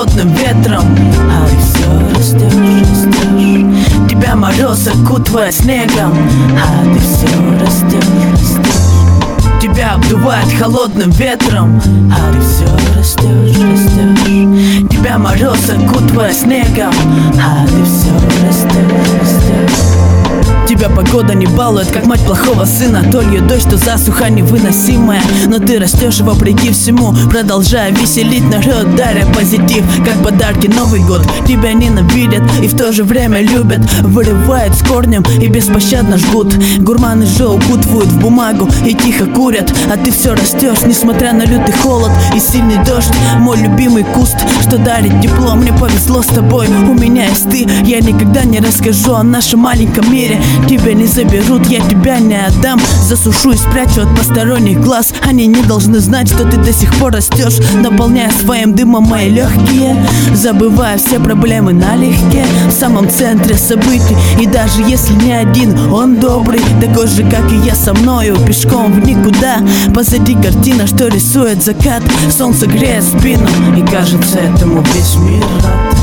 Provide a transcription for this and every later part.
холодным ветром, а ты все растешь. Тебя мороз окутывает снегом, а ты все растешь. Тебя обдувает холодным ветром, а ты все растешь. Тебя мороз окутывает снегом, а ты все растешь. Тебя погода не балует, как мать плохого сына. То льет дождь, то засуха невыносимая, но ты растешь вопреки всему, продолжая веселить народ, даря позитив, как подарки Новый год. Тебя ненавидят и в то же время любят, вырывают с корнем и беспощадно жгут. Гурманы же укутывают в бумагу и тихо курят, а ты все растешь, несмотря на лютый холод и сильный дождь. Мой любимый куст, что дарит тепло, мне повезло с тобой, у меня есть ты. Я никогда не расскажу о нашем маленьком мире. Тебя не заберут, я тебя не отдам. Засушу и спрячу от посторонних глаз. Они не должны знать, что ты до сих пор растешь, наполняя своим дымом мои легкие, забывая все проблемы налегке. В самом центре событий, и даже если не один, он добрый, такой же, как и я со мною, пешком в никуда. Позади картина, что рисует закат. Солнце греет спину, и кажется, этому весь мир рад.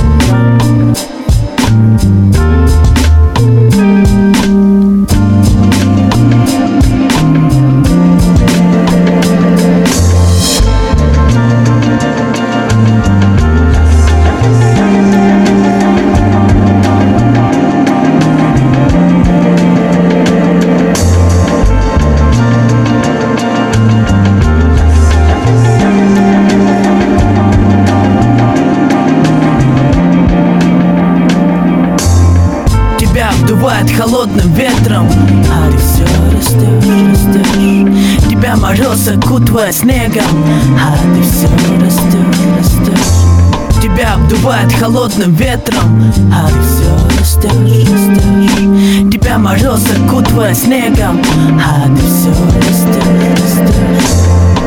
Обдувает холодным ветром, а ты все растешь. Тебя мороз окутывает снегом, а ты все растешь. Тебя обдувает холодным ветром, а ты все растешь. Тебя мороз окутывает снегом, а ты все растешь.